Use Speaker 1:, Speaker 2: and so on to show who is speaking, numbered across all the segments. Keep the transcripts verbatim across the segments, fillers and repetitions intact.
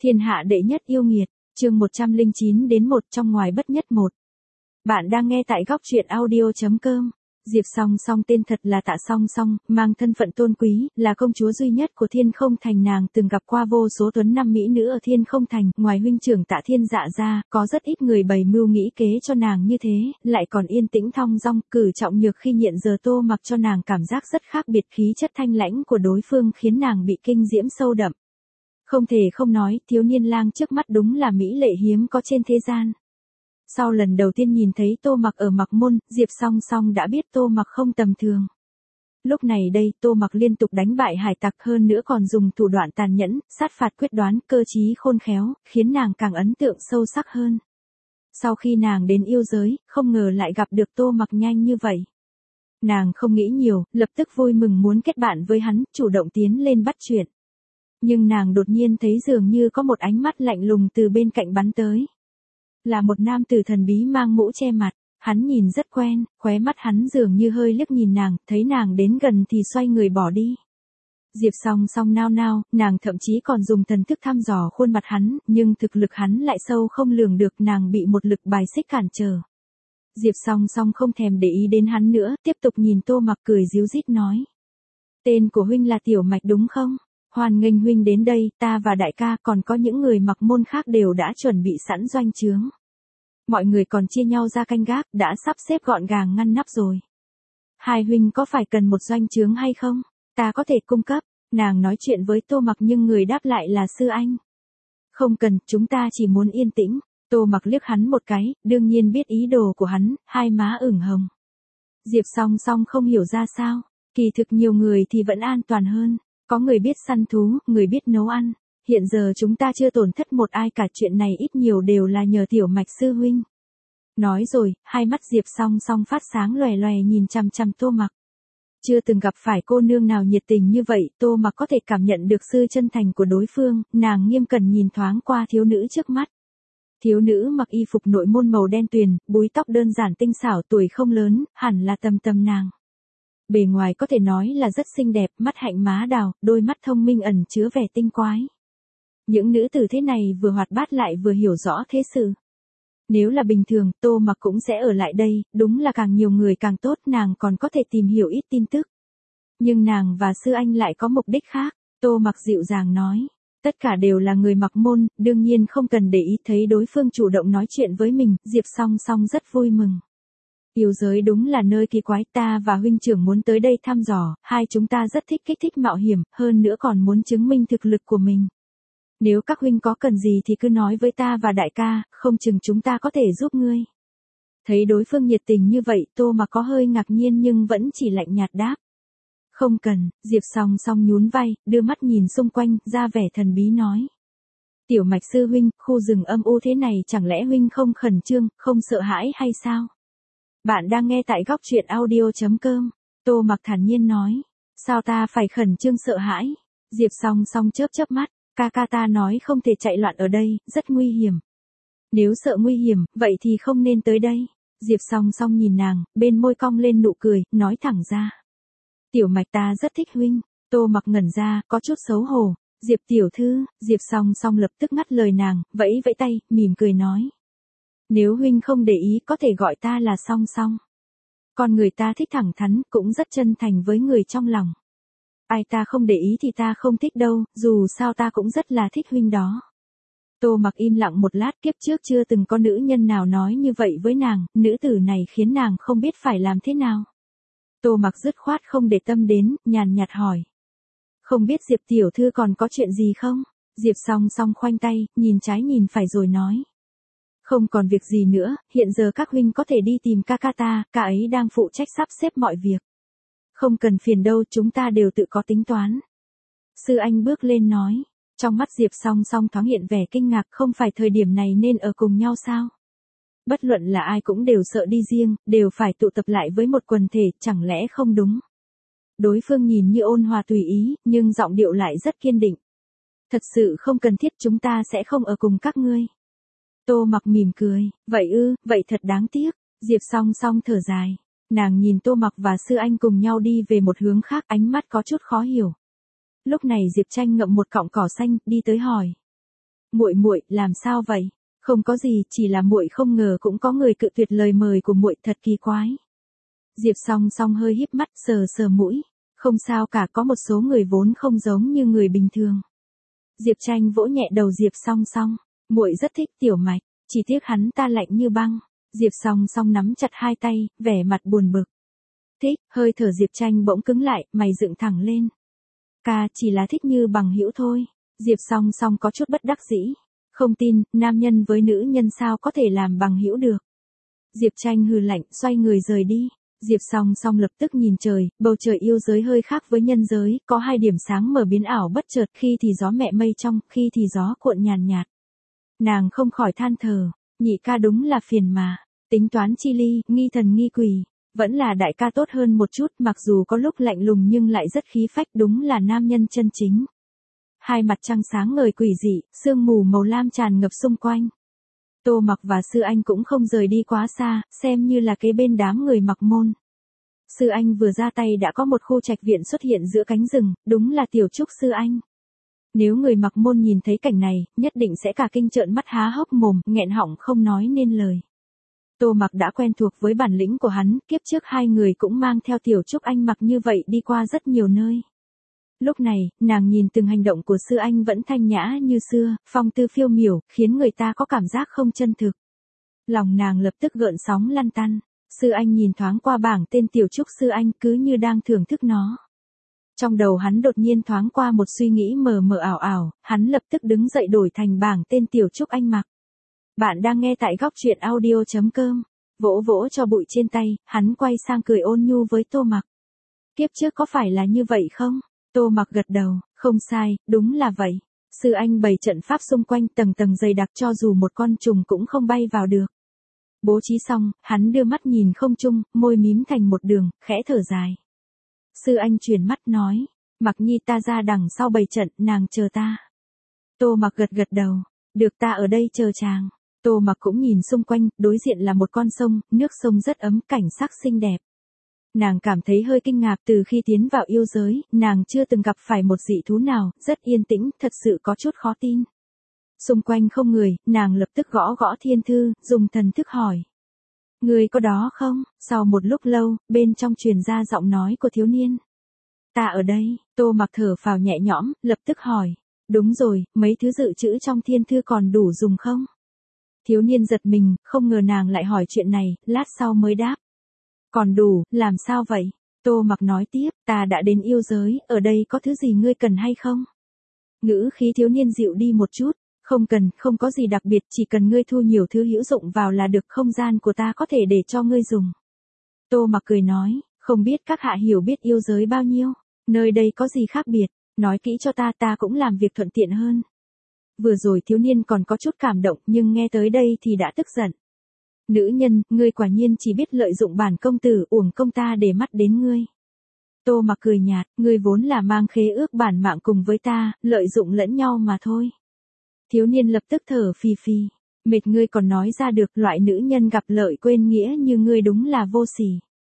Speaker 1: Thiên hạ đệ nhất yêu nghiệt, chương một trăm lẻ chín đến một trong ngoài bất nhất một. Bạn đang nghe tại góc truyện audio.com. Diệp Song Song tên thật là Tạ Song Song, mang thân phận tôn quý, là công chúa duy nhất của Thiên Không Thành. Nàng từng gặp qua vô số tuấn nam mỹ nữ ở Thiên Không Thành, ngoài huynh trưởng Tạ Thiên Dạ ra, có rất ít người bày mưu nghĩ kế cho nàng như thế, lại còn yên tĩnh thong dong, cử trọng nhược khi hiện giờ Tô Mặc cho nàng cảm giác rất khác biệt. Khí chất thanh lãnh của đối phương khiến nàng bị kinh diễm sâu đậm. Không thể không nói, thiếu niên lang trước mắt đúng là mỹ lệ hiếm có trên thế gian. Sau lần đầu tiên nhìn thấy Tô Mặc ở Mặc Môn, Diệp Song Song đã biết Tô Mặc không tầm thường. Lúc này đây, Tô Mặc liên tục đánh bại hải tặc, hơn nữa còn dùng thủ đoạn tàn nhẫn, sát phạt quyết đoán, cơ trí khôn khéo, khiến nàng càng ấn tượng sâu sắc hơn. Sau khi nàng đến yêu giới, không ngờ lại gặp được Tô Mặc nhanh như vậy. Nàng không nghĩ nhiều, lập tức vui mừng muốn kết bạn với hắn, chủ động tiến lên bắt chuyện. Nhưng nàng đột nhiên thấy dường như có một ánh mắt lạnh lùng từ bên cạnh bắn tới. Là một nam tử thần bí mang mũ che mặt, hắn nhìn rất quen, khóe mắt hắn dường như hơi liếc nhìn nàng, thấy nàng đến gần thì xoay người bỏ đi. Diệp Song Song nao nao, nàng thậm chí còn dùng thần thức thăm dò khuôn mặt hắn, nhưng thực lực hắn lại sâu không lường được, nàng bị một lực bài xích cản trở. Diệp Song Song không thèm để ý đến hắn nữa, tiếp tục nhìn Tô Mặc cười ríu rít nói. Tên của huynh là Tiểu Mạch đúng không? Hoan nghênh huynh đến đây, ta và đại ca còn có những người Mặc Môn khác đều đã chuẩn bị sẵn doanh trướng. Mọi người còn chia nhau ra canh gác, đã sắp xếp gọn gàng ngăn nắp rồi. Hai huynh có phải cần một doanh trướng hay không? Ta có thể cung cấp. Nàng nói chuyện với Tô Mặc nhưng người đáp lại là sư anh. Không cần, chúng ta chỉ muốn yên tĩnh. Tô Mặc liếc hắn một cái, đương nhiên biết ý đồ của hắn, hai má ửng hồng. Diệp Song Song không hiểu ra sao, kỳ thực nhiều người thì vẫn an toàn hơn. Có người biết săn thú, người biết nấu ăn. Hiện giờ chúng ta chưa tổn thất một ai cả, chuyện này ít nhiều đều là nhờ Tiểu Mạch sư huynh. Nói rồi, hai mắt Diệp Song Song phát sáng lòe lòe nhìn chằm chằm Tô Mặc. Chưa từng gặp phải cô nương nào nhiệt tình như vậy, Tô Mặc có thể cảm nhận được sự chân thành của đối phương, nàng nghiêm cẩn nhìn thoáng qua thiếu nữ trước mắt. Thiếu nữ mặc y phục nội môn màu đen tuyền, búi tóc đơn giản tinh xảo, tuổi không lớn, hẳn là tầm tầm nàng. Bề ngoài có thể nói là rất xinh đẹp, mắt hạnh má đào, đôi mắt thông minh ẩn chứa vẻ tinh quái. Những nữ tử thế này vừa hoạt bát lại vừa hiểu rõ thế sự. Nếu là bình thường, Tô Mặc cũng sẽ ở lại đây, đúng là càng nhiều người càng tốt, nàng còn có thể tìm hiểu ít tin tức. Nhưng nàng và sư anh lại có mục đích khác, Tô Mặc dịu dàng nói. Tất cả đều là người Mặc Môn, đương nhiên không cần để ý, thấy đối phương chủ động nói chuyện với mình, Diệp Song Song rất vui mừng. Yêu giới đúng là nơi kỳ quái, ta và huynh trưởng muốn tới đây thăm dò, hai chúng ta rất thích kích thích mạo hiểm, hơn nữa còn muốn chứng minh thực lực của mình. Nếu các huynh có cần gì thì cứ nói với ta và đại ca, không chừng chúng ta có thể giúp ngươi. Thấy đối phương nhiệt tình như vậy, Tô Mặc có hơi ngạc nhiên nhưng vẫn chỉ lạnh nhạt đáp. Không cần, Diệp Song Song nhún vai, đưa mắt nhìn xung quanh, ra vẻ thần bí nói. Tiểu Mạch sư huynh, khu rừng âm u thế này chẳng lẽ huynh không khẩn trương, không sợ hãi hay sao? Bạn đang nghe tại góc truyện audio.com. Tô Mặc thản nhiên nói. Sao ta phải khẩn trương sợ hãi? Diệp Song Song chớp chớp mắt. Ca ca ta nói không thể chạy loạn ở đây, rất nguy hiểm. Nếu sợ nguy hiểm, vậy thì không nên tới đây. Diệp Song Song nhìn nàng, bên môi cong lên nụ cười, nói thẳng ra. Tiểu Mạch ta rất thích huynh. Tô Mặc ngẩn ra, có chút xấu hổ. Diệp tiểu thư, Diệp Song Song lập tức ngắt lời nàng, vẫy vẫy tay, mỉm cười nói. Nếu huynh không để ý có thể gọi ta là Song Song. Con người ta thích thẳng thắn, cũng rất chân thành với người trong lòng. Ai ta không để ý thì ta không thích đâu, dù sao ta cũng rất là thích huynh đó. Tô Mặc im lặng một lát, kiếp trước chưa từng có nữ nhân nào nói như vậy với nàng, nữ tử này khiến nàng không biết phải làm thế nào. Tô Mặc dứt khoát không để tâm đến, nhàn nhạt hỏi. Không biết Diệp tiểu thư còn có chuyện gì không? Diệp Song Song khoanh tay, nhìn trái nhìn phải rồi nói. Không còn việc gì nữa, hiện giờ các huynh có thể đi tìm ca ca ta, ca ấy đang phụ trách sắp xếp mọi việc. Không cần phiền đâu, chúng ta đều tự có tính toán. Sư anh bước lên nói, trong mắt Diệp Song Song thoáng hiện vẻ kinh ngạc, không phải thời điểm này nên ở cùng nhau sao? Bất luận là ai cũng đều sợ đi riêng, đều phải tụ tập lại với một quần thể, chẳng lẽ không đúng? Đối phương nhìn như ôn hòa tùy ý, nhưng giọng điệu lại rất kiên định. Thật sự không cần thiết, chúng ta sẽ không ở cùng các ngươi. Tô Mặc mỉm cười, vậy ư, vậy thật đáng tiếc. Diệp Song Song thở dài. Nàng nhìn Tô Mặc và sư anh cùng nhau đi về một hướng khác, ánh mắt có chút khó hiểu. Lúc này Diệp Tranh ngậm một cọng cỏ xanh, đi tới hỏi. Muội muội, làm sao vậy? Không có gì, chỉ là muội không ngờ cũng có người cự tuyệt lời mời của muội, thật kỳ quái. Diệp Song Song hơi híp mắt, sờ sờ mũi. Không sao cả, có một số người vốn không giống như người bình thường. Diệp Tranh vỗ nhẹ đầu Diệp Song Song. Muội rất thích Tiểu Mạch, chỉ tiếc hắn ta lạnh như băng. Diệp Song Song nắm chặt hai tay, vẻ mặt buồn bực. Thích, hơi thở Diệp Tranh bỗng cứng lại, mày dựng thẳng lên. Ca chỉ là thích như bằng hữu thôi. Diệp Song Song có chút bất đắc dĩ. Không tin, nam nhân với nữ nhân sao có thể làm bằng hữu được. Diệp Tranh hừ lạnh, xoay người rời đi. Diệp Song Song lập tức nhìn trời, bầu trời yêu giới hơi khác với nhân giới, có hai điểm sáng mở biến ảo bất chợt, khi thì gió mẹ mây trong, khi thì gió cuộn nhàn nhạt. Nàng không khỏi than thở, nhị ca đúng là phiền mà, tính toán chi ly, nghi thần nghi quỷ, vẫn là đại ca tốt hơn một chút, mặc dù có lúc lạnh lùng nhưng lại rất khí phách, đúng là nam nhân chân chính. Hai mặt trăng sáng ngời quỷ dị, sương mù màu lam tràn ngập xung quanh. Tô Mặc và Sư Anh cũng không rời đi quá xa, xem như là kế bên đám người Mặc Môn. Sư Anh vừa ra tay đã có một khu trạch viện xuất hiện giữa cánh rừng, đúng là Tiểu Trúc Sư Anh. Nếu người Mặc Môn nhìn thấy cảnh này, nhất định sẽ cả kinh trợn mắt há hốc mồm, nghẹn họng không nói nên lời. Tô Mặc đã quen thuộc với bản lĩnh của hắn, kiếp trước hai người cũng mang theo Tiểu Trúc Anh mặc như vậy đi qua rất nhiều nơi. Lúc này, nàng nhìn từng hành động của Sư Anh vẫn thanh nhã như xưa, phong tư phiêu miểu, khiến người ta có cảm giác không chân thực. Lòng nàng lập tức gợn sóng lăn tăn. Sư Anh nhìn thoáng qua bảng tên Tiểu Trúc Sư Anh cứ như đang thưởng thức nó. Trong đầu hắn đột nhiên thoáng qua một suy nghĩ mờ mờ ảo ảo, hắn lập tức đứng dậy đổi thành bảng tên Tiểu Trúc Anh mặc. Bạn đang nghe tại góc truyện audio chấm com. Vỗ vỗ cho bụi trên tay, hắn quay sang cười ôn nhu với Tô Mặc. Kiếp trước có phải là như vậy không? Tô Mặc gật đầu, không sai, đúng là vậy. Sư Anh bày trận pháp xung quanh tầng tầng dày đặc cho dù một con trùng cũng không bay vào được. Bố trí xong, hắn đưa mắt nhìn không trung, môi mím thành một đường, khẽ thở dài. Sư Anh chuyển mắt nói, Mặc Nhi ta ra đằng sau bày trận, nàng chờ ta. Tô Mặc gật gật đầu, được ta ở đây chờ chàng. Tô Mặc cũng nhìn xung quanh, đối diện là một con sông, nước sông rất ấm, cảnh sắc xinh đẹp. Nàng cảm thấy hơi kinh ngạc, từ khi tiến vào yêu giới, nàng chưa từng gặp phải một dị thú nào, rất yên tĩnh, thật sự có chút khó tin. Xung quanh không người, nàng lập tức gõ gõ thiên thư, dùng thần thức hỏi. Người có đó không? Sau một lúc lâu, bên trong truyền ra giọng nói của thiếu niên. Ta ở đây. Tô Mặc thở phào nhẹ nhõm, lập tức hỏi. Đúng rồi, mấy thứ dự trữ trong thiên thư còn đủ dùng không? Thiếu niên giật mình, không ngờ nàng lại hỏi chuyện này, lát sau mới đáp. Còn đủ, làm sao vậy? Tô Mặc nói tiếp, ta đã đến yêu giới, ở đây có thứ gì ngươi cần hay không? Ngữ khí thiếu niên dịu đi một chút, không cần, không có gì đặc biệt, chỉ cần ngươi thu nhiều thứ hữu dụng vào là được, không gian của ta có thể để cho ngươi dùng. Tô Mặc cười nói, không biết các hạ hiểu biết yêu giới bao nhiêu, nơi đây có gì khác biệt, nói kỹ cho ta, ta cũng làm việc thuận tiện hơn. Vừa rồi thiếu niên còn có chút cảm động, nhưng nghe tới đây thì đã tức giận. Nữ nhân, ngươi quả nhiên chỉ biết lợi dụng bản công tử, uổng công ta để mắt đến ngươi. Tô Mặc cười nhạt, ngươi vốn là mang khế ước bản mạng cùng với ta, lợi dụng lẫn nhau mà thôi. Thiếu niên lập tức thở phì phì, mệt ngươi còn nói ra được, loại nữ nhân gặp lợi quên nghĩa như ngươi đúng là vô sỉ.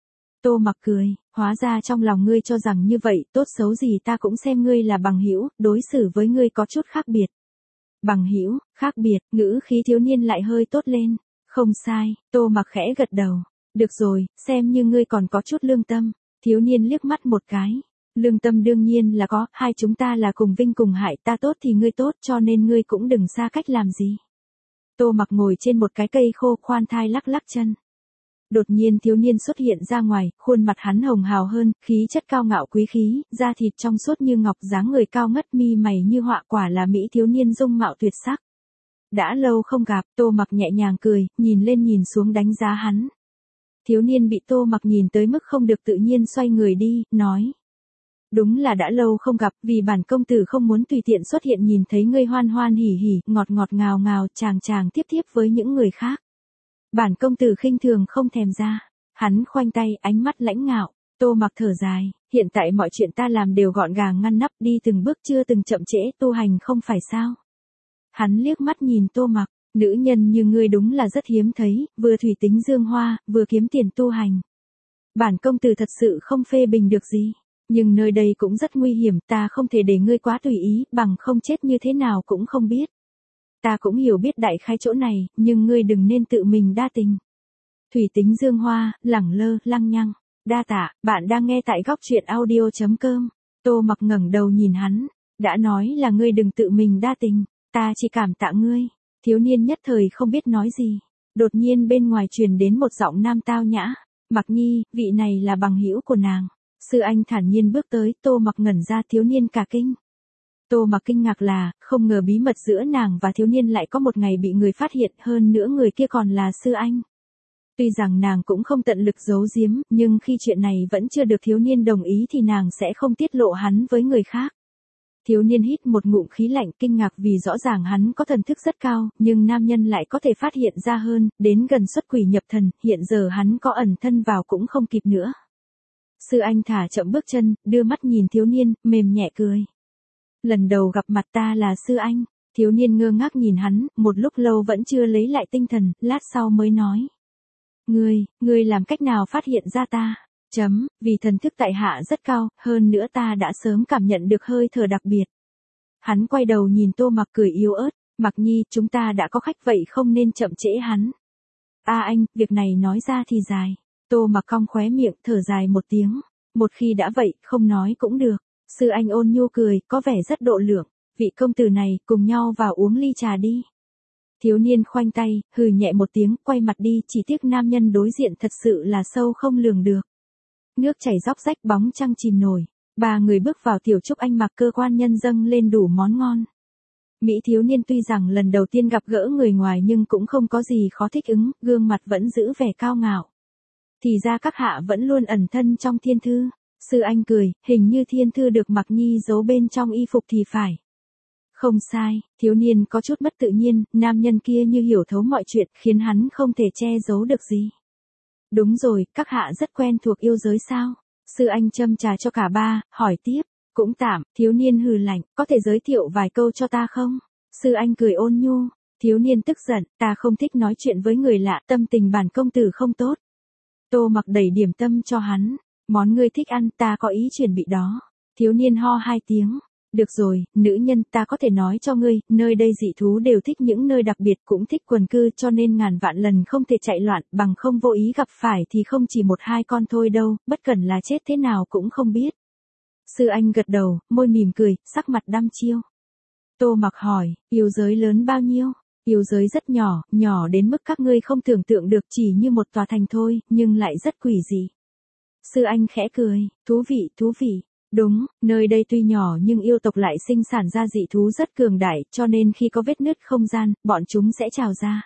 Speaker 1: Tô Mặc cười, hóa ra trong lòng ngươi cho rằng như vậy, tốt xấu gì ta cũng xem ngươi là bằng hữu, đối xử với ngươi có chút khác biệt. Bằng hữu, khác biệt, ngữ khí thiếu niên lại hơi tốt lên. Không sai, Tô Mặc khẽ gật đầu. Được rồi, xem như ngươi còn có chút lương tâm. Thiếu niên liếc mắt một cái. Lương tâm đương nhiên là có, hai chúng ta là cùng vinh cùng hại, ta tốt thì ngươi tốt, cho nên ngươi cũng đừng xa cách làm gì. Tô Mặc ngồi trên một cái cây khô, khoan thai lắc lắc chân. Đột nhiên thiếu niên xuất hiện ra ngoài, khuôn mặt hắn hồng hào hơn, khí chất cao ngạo quý khí, da thịt trong suốt như ngọc, dáng người cao ngất, mi mày như họa, quả là mỹ thiếu niên dung mạo tuyệt sắc. Đã lâu không gặp, Tô Mặc nhẹ nhàng cười, nhìn lên nhìn xuống đánh giá hắn. Thiếu niên bị Tô Mặc nhìn tới mức không được tự nhiên xoay người đi, nói. Đúng là đã lâu không gặp, vì bản công tử không muốn tùy tiện xuất hiện nhìn thấy ngươi hoan hoan hỉ hỉ, ngọt ngọt ngào ngào, chàng chàng tiếp tiếp với những người khác. Bản công tử khinh thường không thèm ra. Hắn khoanh tay, ánh mắt lãnh ngạo. Tô Mặc thở dài, hiện tại mọi chuyện ta làm đều gọn gàng ngăn nắp, đi từng bước chưa từng chậm trễ, tu hành không phải sao. Hắn liếc mắt nhìn Tô Mặc, nữ nhân như ngươi đúng là rất hiếm thấy, vừa thủy tính dương hoa, vừa kiếm tiền tu hành. Bản công tử thật sự không phê bình được gì, nhưng nơi đây cũng rất nguy hiểm, ta không thể để ngươi quá tùy ý, bằng không chết như thế nào cũng không biết. Ta cũng hiểu biết đại khái chỗ này, nhưng ngươi đừng nên tự mình đa tình. Thủy tính dương hoa, lẳng lơ, lăng nhăng. Đa tạ, bạn đang nghe tại góc truyện audio.com. Tô Mặc ngẩng đầu nhìn hắn. Đã nói là ngươi đừng tự mình đa tình, ta chỉ cảm tạ ngươi. Thiếu niên nhất thời không biết nói gì. Đột nhiên bên ngoài truyền đến một giọng nam tao nhã. Mặc Nhi, vị này là bằng hữu của nàng. Sư Anh thản nhiên bước tới, Tô Mặc ngẩn ra, thiếu niên cả kinh. Tô Mặc kinh ngạc là, không ngờ bí mật giữa nàng và thiếu niên lại có một ngày bị người phát hiện, hơn nữa người kia còn là Sư Anh. Tuy rằng nàng cũng không tận lực giấu giếm, nhưng khi chuyện này vẫn chưa được thiếu niên đồng ý thì nàng sẽ không tiết lộ hắn với người khác. Thiếu niên hít một ngụm khí lạnh, kinh ngạc vì rõ ràng hắn có thần thức rất cao, nhưng nam nhân lại có thể phát hiện ra hơn, đến gần xuất quỷ nhập thần, hiện giờ hắn có ẩn thân vào cũng không kịp nữa. Sư Anh thả chậm bước chân, đưa mắt nhìn thiếu niên, mềm nhẹ cười. Lần đầu gặp mặt ta là Sư Anh. Thiếu niên ngơ ngác nhìn hắn, một lúc lâu vẫn chưa lấy lại tinh thần, lát sau mới nói. Ngươi, ngươi làm cách nào phát hiện ra ta? Chấm, vì thần thức tại hạ rất cao, hơn nữa ta đã sớm cảm nhận được hơi thở đặc biệt. Hắn quay đầu nhìn Tô Mặc cười yếu ớt, Mặc Nhi, chúng ta đã có khách vậy không nên chậm trễ hắn. A anh, việc này nói ra thì dài. Tô Mặc cong khóe miệng, thở dài một tiếng. Một khi đã vậy, không nói cũng được. Sư Anh ôn nhu cười, có vẻ rất độ lượng. Vị công tử này, cùng nhau vào uống ly trà đi. Thiếu niên khoanh tay, hừ nhẹ một tiếng, quay mặt đi, chỉ tiếc nam nhân đối diện thật sự là sâu không lường được. Nước chảy róc rách, bóng trăng chìm nổi. Ba người bước vào tiểu trúc anh mặc, cơ quan nhân dâng lên đủ món ngon. Mỹ thiếu niên tuy rằng lần đầu tiên gặp gỡ người ngoài nhưng cũng không có gì khó thích ứng, gương mặt vẫn giữ vẻ cao ngạo. Thì ra các hạ vẫn luôn ẩn thân trong thiên thư. Sư Anh cười, hình như thiên thư được Mặc Nhi giấu bên trong y phục thì phải. Không sai, thiếu niên có chút mất tự nhiên, nam nhân kia như hiểu thấu mọi chuyện, khiến hắn không thể che giấu được gì. Đúng rồi, các hạ rất quen thuộc yêu giới sao? Sư Anh châm trà cho cả ba, hỏi tiếp. Cũng tạm, thiếu niên hừ lạnh, có thể giới thiệu vài câu cho ta không? Sư Anh cười ôn nhu. Thiếu niên tức giận, ta không thích nói chuyện với người lạ, tâm tình bản công tử không tốt. Tô Mặc đẩy điểm tâm cho hắn. Món ngươi thích ăn, ta có ý chuẩn bị đó. Thiếu niên ho hai tiếng. Được rồi, nữ nhân, ta có thể nói cho ngươi, nơi đây dị thú đều thích những nơi đặc biệt, cũng thích quần cư, cho nên ngàn vạn lần không thể chạy loạn, bằng không vô ý gặp phải thì không chỉ một hai con thôi đâu, bất cần là chết thế nào cũng không biết. Sư Anh gật đầu, môi mỉm cười, sắc mặt đăm chiêu. Tô Mặc hỏi, yêu giới lớn bao nhiêu? Yêu giới rất nhỏ, nhỏ đến mức các ngươi không tưởng tượng được, chỉ như một tòa thành thôi, nhưng lại rất quỷ dị. Sư Anh khẽ cười, thú vị, thú vị. Đúng, nơi đây tuy nhỏ nhưng yêu tộc lại sinh sản ra dị thú rất cường đại, cho nên khi có vết nứt không gian, bọn chúng sẽ trào ra.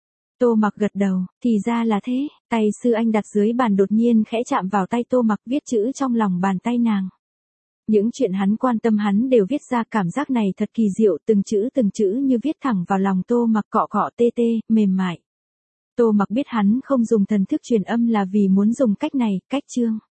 Speaker 1: Tô Mặc gật đầu, thì ra là thế, tay Sư Anh đặt dưới bàn đột nhiên khẽ chạm vào tay Tô Mặc, viết chữ trong lòng bàn tay nàng. Những chuyện hắn quan tâm hắn đều viết ra, cảm giác này thật kỳ diệu, từng chữ từng chữ như viết thẳng vào lòng Tô Mặc, cọ cọ tê tê, mềm mại. Tô Mặc biết hắn không dùng thần thức truyền âm là vì muốn dùng cách này, cách chương.